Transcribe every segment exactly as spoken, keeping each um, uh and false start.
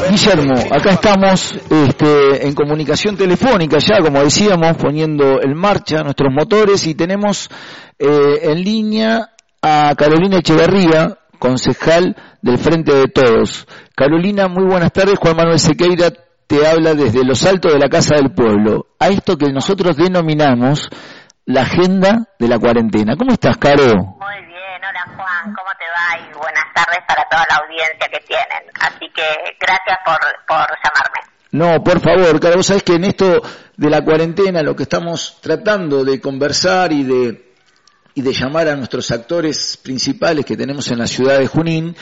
Guillermo, acá estamos este, en comunicación telefónica ya, como decíamos, poniendo en marcha nuestros motores y tenemos eh, en línea a Carolina Echeverría, concejal del Frente de Todos. Carolina, muy buenas tardes. Juan Manuel Sequeira te habla desde los altos de la Casa del Pueblo, a esto que nosotros denominamos la agenda de la cuarentena. ¿Cómo estás, Caro? Muy bien, hola Juan, ¿cómo te va? Y buenas tardes para toda la audiencia que tienen. Así que gracias por, por llamarme. No, por favor, Caro, vos sabés que en esto de la cuarentena lo que estamos tratando de conversar y de y de llamar a nuestros actores principales que tenemos en la ciudad de Junín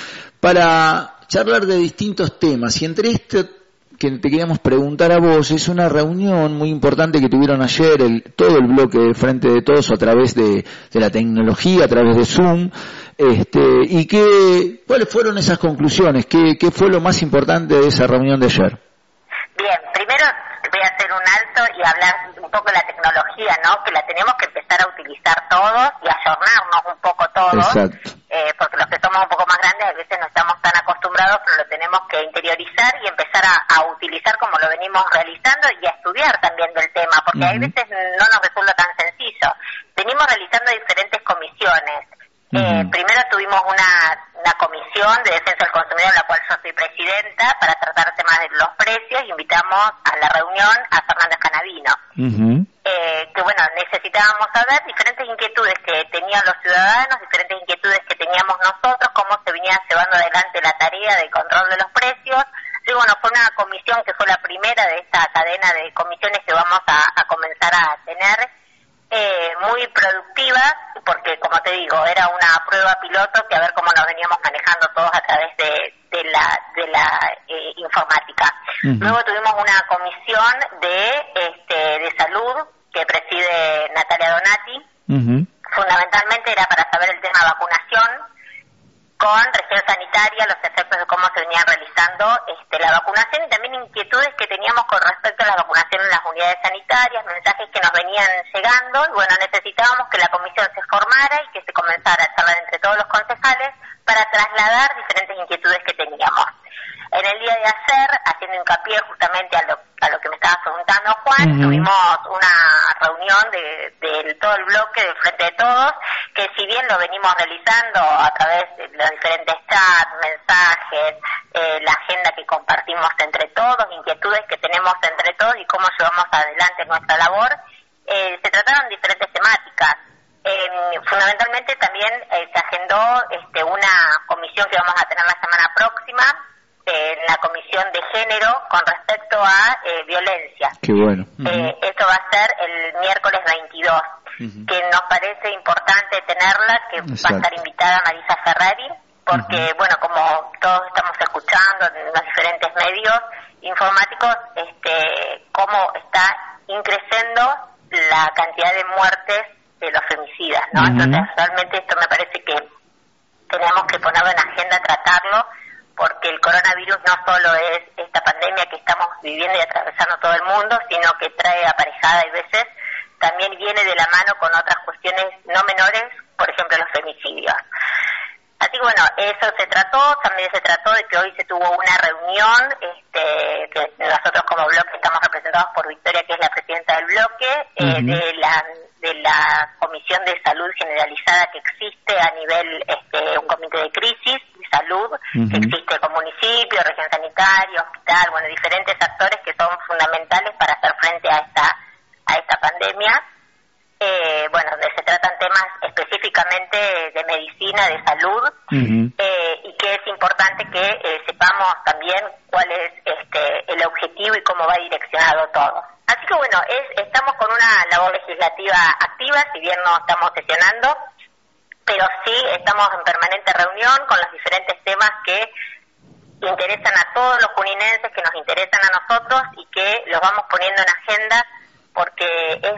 para charlar de distintos temas. Y entre esto que te queríamos preguntar a vos, es una reunión muy importante que tuvieron ayer el, todo el bloque de Frente de Todos a través de, de la tecnología, a través de Zoom, este, y que, ¿cuáles fueron esas conclusiones? ¿Qué, qué fue lo más importante de esa reunión de ayer? Bien, primero voy a hacer un alto y hablar un poco de la tecnología, ¿no? Que la tenemos que empezar a utilizar todos y ayornarnos un poco todos. Exacto. Eh, porque los que somos un poco más grandes a veces no estamos tan acostumbrados, pero lo tenemos que interiorizar y empezar a, a utilizar como lo venimos realizando y a estudiar también del tema, porque uh-huh. hay veces no nos resulta tan sencillo. Venimos realizando diferentes comisiones. Uh-huh. Eh, primero tuvimos una, una comisión de defensa del consumidor, en la cual yo soy presidenta, para tratar temas de los precios. Invitamos a la reunión a Fernández Canavino. Uh-huh. Eh, que bueno, necesitábamos saber diferentes inquietudes que tenían los ciudadanos, diferentes inquietudes que teníamos nosotros, cómo se venía llevando adelante la tarea de control de los precios. Y bueno, fue una comisión que fue la primera de esta cadena de comisiones que vamos a, a comenzar a tener, eh, muy productiva, porque como te digo, era una prueba piloto que a ver cómo nos veníamos manejando todos a través de, de la, de la eh, informática. Uh-huh. Luego tuvimos una comisión de, este, de salud que preside Natalia Donati. Uh-huh. Fundamentalmente era para saber el tema de vacunación con región sanitaria, los efectos de cómo se venían realizando este, la vacunación y también inquietudes que teníamos con respecto a la vacunación en las unidades sanitarias, mensajes que nos venían llegando y bueno, necesitábamos que la comisión se formara y que se comenzara a charlar entre todos los concejales para trasladar diferentes inquietudes que teníamos. En el día de ayer, haciendo hincapié justamente a lo, a lo que me estabas preguntando, Juan, uh-huh. tuvimos una reunión de, de todo el bloque del Frente de Todos, que si bien lo venimos realizando a través de los diferentes chats, mensajes, eh, la agenda que compartimos entre todos, inquietudes que tenemos entre todos y cómo llevamos adelante nuestra labor, eh, se trataron diferentes temáticas. Eh, fundamentalmente también eh, se agendó este, una comisión que vamos a tener la semana próxima, en la comisión de género con respecto a eh, violencia. Qué bueno. Uh-huh. Eh, esto va a ser el miércoles veintidós, uh-huh. que nos parece importante tenerla, que Exacto. va a estar invitada Marisa Ferrari, porque, uh-huh. bueno, como todos estamos escuchando en los diferentes medios informáticos, este, cómo está increciendo la cantidad de muertes de los femicidas, ¿no? Uh-huh. Entonces, realmente esto me parece que tenemos que ponerlo en agenda, tratarlo, porque el coronavirus no solo es esta pandemia que estamos viviendo y atravesando todo el mundo, sino que trae aparejada y veces también viene de la mano con otras cuestiones no menores, por ejemplo los femicidios. Así que bueno, eso se trató, también se trató de que hoy se tuvo una reunión, este, que nosotros como bloque estamos representados por Victoria, que es la presidenta del bloque, uh-huh. eh, de la de la Comisión de Salud Generalizada que existe a nivel, este, un comité de crisis de salud, uh-huh. que existe con municipio, región sanitaria, hospital, bueno, diferentes actores que son fundamentales para hacer frente a esta, a esta pandemia. Eh, bueno, donde se tratan temas específicamente de medicina, de salud, uh-huh. eh, y que es importante que eh, sepamos también cuál es este el objetivo y cómo va direccionado todo. Así que bueno, es, estamos con una labor legislativa activa, si bien no estamos sesionando, pero sí estamos en permanente reunión con los diferentes temas que interesan a todos los juninenses, que nos interesan a nosotros y que los vamos poniendo en agenda, porque es,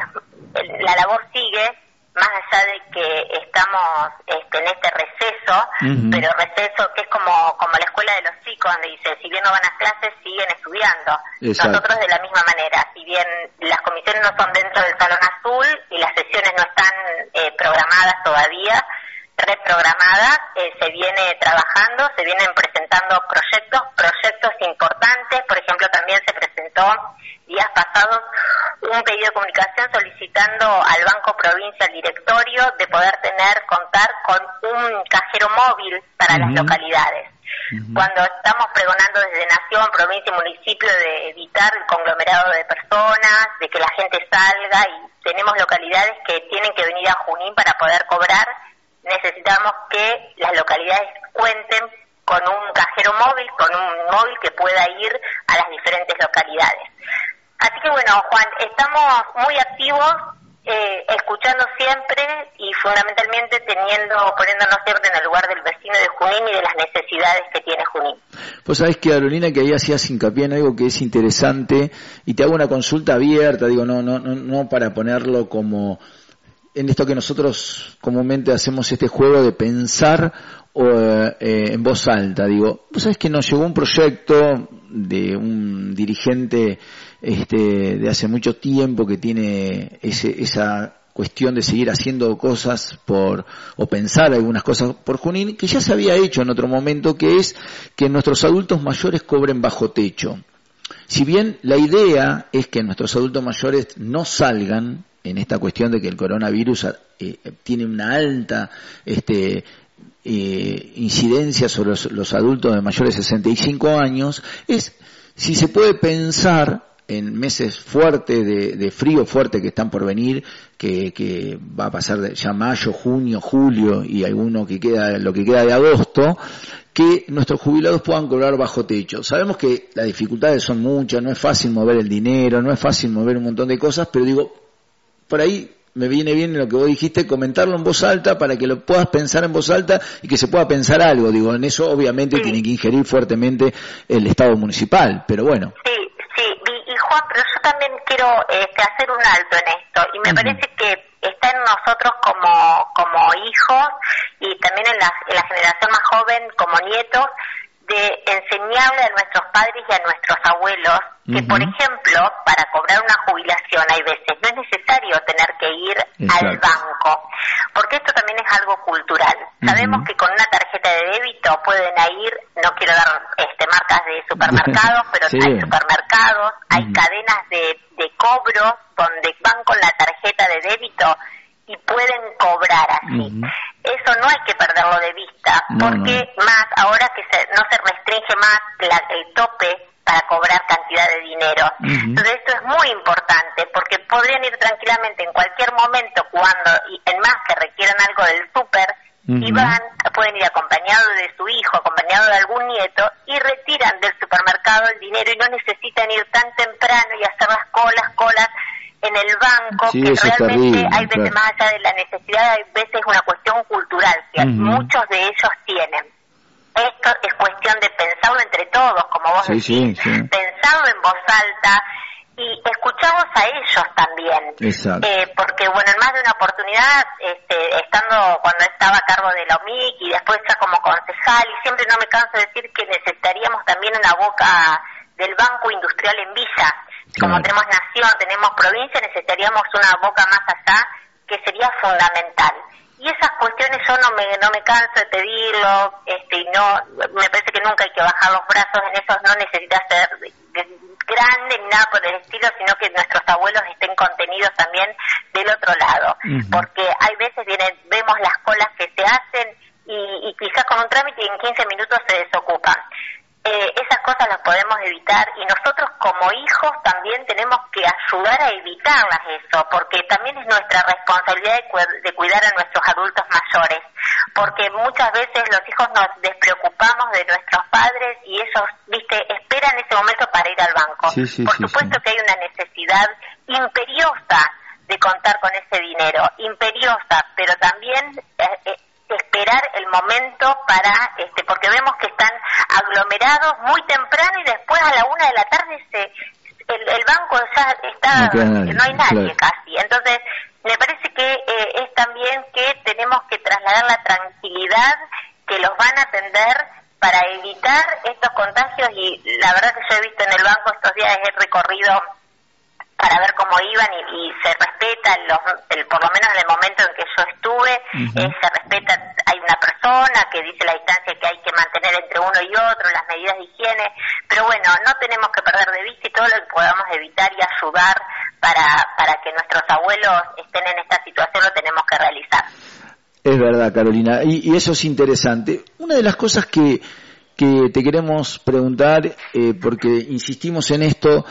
la labor sigue, más allá de que estamos este, en este receso, uh-huh. pero receso que es como como la escuela de los chicos, donde dice, si bien no van a clases, siguen estudiando. Exacto. Nosotros de la misma manera, si bien las comisiones no son dentro del Salón Azul y las sesiones no están eh, programadas todavía, reprogramada, eh, se viene trabajando, se vienen presentando proyectos, proyectos importantes. Por ejemplo, también se presentó días pasados un pedido de comunicación solicitando al Banco Provincia, al directorio, de poder tener, contar con un cajero móvil para uh-huh. las localidades. Uh-huh. Cuando estamos pregonando desde Nación, provincia y municipio de evitar el conglomerado de personas, de que la gente salga, y tenemos localidades que tienen que venir a Junín para poder cobrar, necesitamos que las localidades cuenten con un cajero móvil, con un móvil que pueda ir a las diferentes localidades. Así que bueno, Juan, estamos muy activos, eh, escuchando siempre y fundamentalmente teniendo, poniéndonos siempre en el lugar del vecino de Junín y de las necesidades que tiene Junín. Pues sabés que, Carolina, que ahí hacías hincapié en algo que es interesante, y te hago una consulta abierta, digo, no, no, no, no para ponerlo como en esto que nosotros comúnmente hacemos este juego de pensar o, eh, en voz alta. Digo, vos sabés que nos llegó un proyecto de un dirigente este de hace mucho tiempo que tiene ese, esa cuestión de seguir haciendo cosas por, o pensar algunas cosas por Junín, que ya se había hecho en otro momento, que es que nuestros adultos mayores cobren bajo techo. Si bien la idea es que nuestros adultos mayores no salgan, en esta cuestión de que el coronavirus eh, tiene una alta este eh, incidencia sobre los, los adultos de mayores de sesenta y cinco años, es si se puede pensar en meses fuertes de, de frío fuerte que están por venir, que, que va a pasar de ya mayo, junio, julio y alguno que queda, lo que queda de agosto, que nuestros jubilados puedan cobrar bajo techo. Sabemos que las dificultades son muchas, no es fácil mover el dinero, no es fácil mover un montón de cosas, pero digo, por ahí me viene bien lo que vos dijiste, comentarlo en voz alta para que lo puedas pensar en voz alta y que se pueda pensar algo. Digo, en eso obviamente sí. Tiene que ingerir fuertemente el Estado municipal, pero bueno. Sí, sí, y, y Juan, pero yo también quiero este, hacer un alto en esto, y me uh-huh. parece que está en nosotros como como hijos y también en la, en la generación más joven como nietos, de enseñarle a nuestros padres y a nuestros abuelos que, uh-huh. por ejemplo, para cobrar una jubilación hay veces no es necesario tener que ir Exacto. al banco, porque esto también es algo cultural. Uh-huh. Sabemos que con una tarjeta de débito pueden ir, no quiero dar este marcas de supermercados, pero sí. hay supermercados, uh-huh. hay cadenas de, de cobro donde van con la tarjeta de débito y pueden cobrar así. Uh-huh. Eso no hay que perderlo de vista, no, porque no. más ahora que se, no se restringe más la, el tope para cobrar cantidad de dinero. Uh-huh. Entonces esto es muy importante, porque podrían ir tranquilamente en cualquier momento cuando, y en más que requieran algo del súper, uh-huh. y van, pueden ir acompañados de su hijo, acompañado de algún nieto, y retiran del supermercado el dinero y no necesitan ir tan temprano y hacer las colas, colas en el banco, sí, que realmente terrible, hay veces, claro. más allá de la necesidad, hay veces una cuestión cultural que uh-huh. muchos de ellos tienen. Esto es cuestión de pensarlo entre todos, como vos sí, decís, sí, sí. pensarlo en voz alta y escucharlos a ellos también. Exacto. Eh, porque, bueno, en más de una oportunidad, este, estando cuando estaba a cargo de la O M I C y después ya como concejal, y siempre no me canso de decir que necesitaríamos también una boca del Banco Industrial en Villa. Como claro. tenemos nación, tenemos provincia, necesitaríamos una boca más allá, que sería fundamental. Y esas cuestiones yo no me no me canso de pedirlo, este, y no, me parece que nunca hay que bajar los brazos en eso, no necesita ser grande ni nada por el estilo, sino que nuestros abuelos estén contenidos también del otro lado. Uh-huh. Porque hay veces vienen, vemos las colas que se hacen y, y quizás con un trámite en quince minutos se desocupan. Eh, esas cosas las podemos evitar, y nosotros como hijos también tenemos que ayudar a evitarlas eso, porque también es nuestra responsabilidad de, cu- de cuidar a nuestros adultos mayores, porque muchas veces los hijos nos despreocupamos de nuestros padres y ellos, viste, esperan ese momento para ir al banco. Sí, sí, Por sí, supuesto sí. que hay una necesidad imperiosa de contar con ese dinero, imperiosa, pero también eh, eh, esperar el momento para, este, porque vemos que están aglomerados muy temprano y después a la una de la tarde se el, el banco ya está, no, no hay nadie claro. casi. Entonces, me parece que eh, es también que tenemos que trasladar la tranquilidad, que los van a atender para evitar estos contagios, y la verdad que yo he visto en el banco estos días, he recorrido para ver cómo iban y, y se respeta, los, el, por lo menos en el momento en que yo estuve, uh-huh. eh, se respeta, hay una persona que dice la distancia que hay que mantener entre uno y otro, las medidas de higiene, pero bueno, no tenemos que perder de vista y todo lo que podamos evitar y ayudar para, para que nuestros abuelos estén en esta situación lo tenemos que realizar. Es verdad, Carolina, y, y eso es interesante. Una de las cosas que, que te queremos preguntar, eh, porque insistimos en esto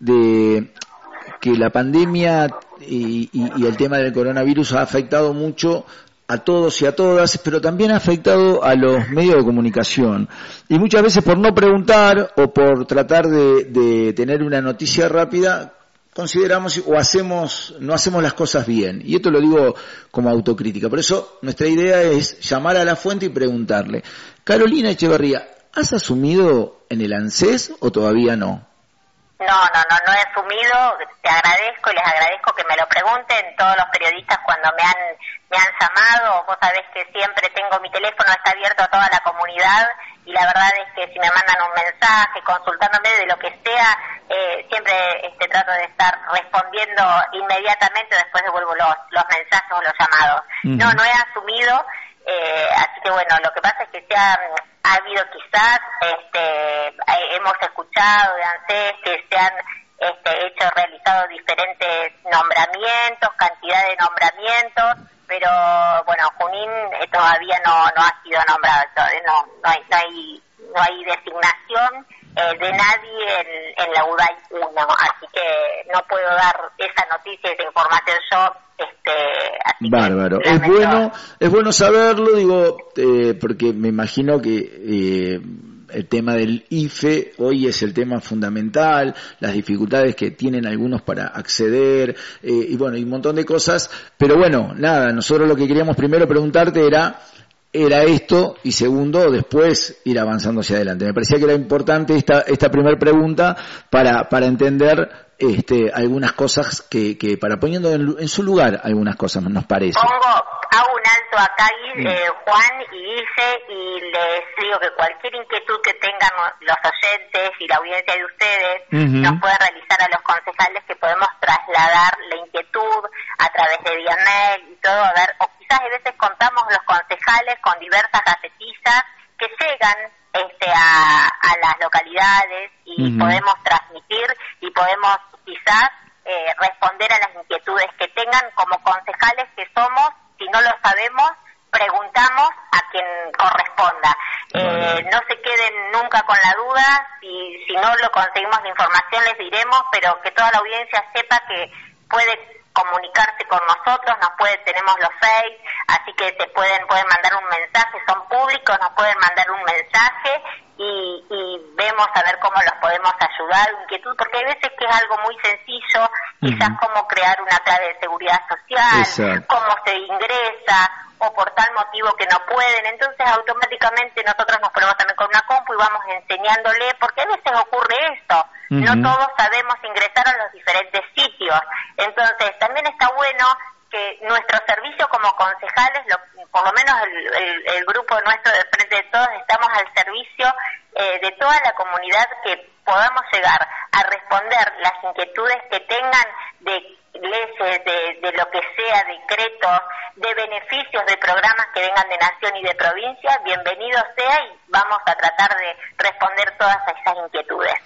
de que la pandemia y, y, y el tema del coronavirus ha afectado mucho a todos y a todas, pero también ha afectado a los medios de comunicación. Y muchas veces por no preguntar o por tratar de, de tener una noticia rápida, consideramos o hacemos, no hacemos las cosas bien. Y esto lo digo como autocrítica. Por eso nuestra idea es llamar a la fuente y preguntarle. Carolina Echeverría, ¿has asumido en el ANSES o todavía no? No, no, no, no he asumido, te agradezco y les agradezco que me lo pregunten todos los periodistas cuando me han me han llamado. Vos sabés que siempre tengo mi teléfono, está abierto a toda la comunidad y la verdad es que si me mandan un mensaje consultándome de lo que sea, eh, siempre este, trato de estar respondiendo inmediatamente, después devuelvo los, los mensajes o los llamados. Uh-huh. No, no he asumido, eh, así que bueno, lo que pasa es que se ha... Ha habido quizás, este, hemos escuchado de ANSES que se han este, hecho, realizado diferentes nombramientos, cantidad de nombramientos, pero bueno, Junín eh, todavía no no ha sido nombrado, no no hay no hay, no hay designación eh, de nadie en, en la U D A I uno, así que no puedo dar esa noticia, esa información yo. Este, así Bárbaro, es bueno, es bueno saberlo, digo, eh, porque me imagino que eh, el tema del I F E hoy es el tema fundamental, las dificultades que tienen algunos para acceder, eh, y bueno, y un montón de cosas, pero bueno, nada, nosotros lo que queríamos primero preguntarte era, era esto, y segundo, después ir avanzando hacia adelante. Me parecía que era importante esta, esta primera pregunta para, para entender este, algunas cosas que, que para poniendo en, en su lugar algunas cosas nos parece. Pongo, hago un alto acá, eh, Juan, y dice, y les digo que cualquier inquietud que tengan los oyentes y la audiencia de ustedes, uh-huh. nos pueden realizar a los concejales, que podemos trasladar la inquietud a través de vía mail y todo, a ver, o quizás a veces contamos los concejales con diversas gacetillas que llegan este a, a las localidades y uh-huh. podemos transmitir y podemos quizás eh, responder a las inquietudes que tengan como concejales que somos. Si no lo sabemos, preguntamos a quien corresponda. Eh, no se queden nunca con la duda, si, si no lo conseguimos la información les diremos, pero que toda la audiencia sepa que puede comunicarse con nosotros, nos puede, tenemos los Face, así que te pueden pueden mandar un mensaje, son públicos, nos pueden mandar un mensaje y, y vemos a ver cómo los podemos ayudar, inquietud, porque hay veces que es algo muy sencillo, quizás uh-huh. cómo crear una clave de seguridad social, Exacto. cómo se ingresa, o por tal motivo que no pueden, entonces automáticamente nosotros nos ponemos también con una compu y vamos enseñándole, porque a veces ocurre esto, uh-huh. no todos sabemos ingresar a los diferentes sitios, entonces también está bueno que nuestro servicio como concejales, lo, por lo menos el, el, el grupo nuestro de Frente de Todos, estamos al servicio eh, de toda la comunidad, que podamos llegar a responder las inquietudes que tengan de leyes, de, de lo que sea, decretos, de beneficios de programas que vengan de nación y de provincia, bienvenido sea y vamos a tratar de responder todas esas inquietudes.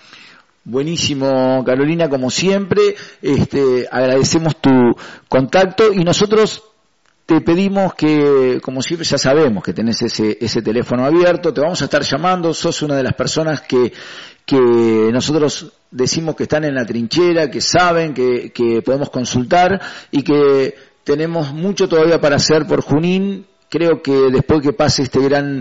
Buenísimo, Carolina, como siempre, este, agradecemos tu contacto y nosotros te pedimos que, como siempre, ya sabemos que tenés ese, ese teléfono abierto, te vamos a estar llamando, sos una de las personas que, que nosotros decimos que están en la trinchera, que saben, que, que podemos consultar y que tenemos mucho todavía para hacer por Junín. Creo que después que pase este gran,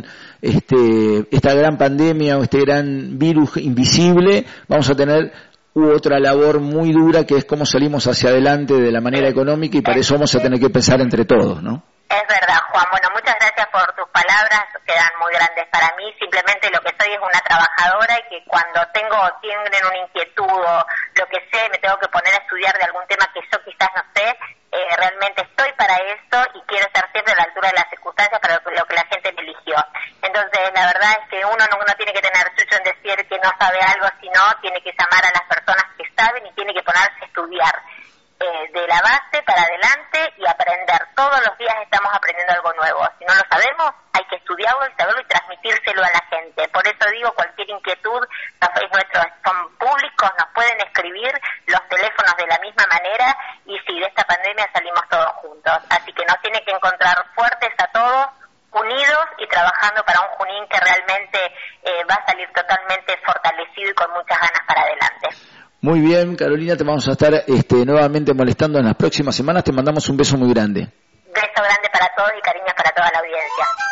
este, esta gran pandemia o este gran virus invisible, vamos a tener otra labor muy dura, que es cómo salimos hacia adelante de la manera económica, y para eso vamos a tener que pensar entre todos, ¿no? Es verdad, Juan. Bueno, muchas gracias por tus palabras, quedan muy grandes para mí. Simplemente lo que soy es una trabajadora y que cuando tengo, tienen una inquietud o lo que sé, me tengo que poner a estudiar de algún tema que yo quizás no sé, eh, realmente estoy para eso y quiero estar siempre a la altura de las circunstancias para lo que, lo que la gente me eligió. Entonces, la verdad es que uno no, no tiene que tener chucho en decir que no sabe algo, sino tiene que llamar a las personas que saben y tiene que ponerse a estudiar. Eh, de la base para adelante y aprender. Todos los días estamos aprendiendo algo nuevo. Si no lo sabemos, hay estudiarlo y saberlo y transmitírselo a la gente. Por eso digo, cualquier inquietud, los Facebook nuestros son públicos, nos pueden escribir, los teléfonos de la misma manera, y sí, de esta pandemia salimos todos juntos. Así que nos tiene que encontrar fuertes a todos, unidos y trabajando para un Junín que realmente eh, va a salir totalmente fortalecido y con muchas ganas para adelante. Muy bien, Carolina, te vamos a estar este, nuevamente molestando en las próximas semanas. Te mandamos un beso muy grande. Beso grande para todos y cariños para toda la audiencia.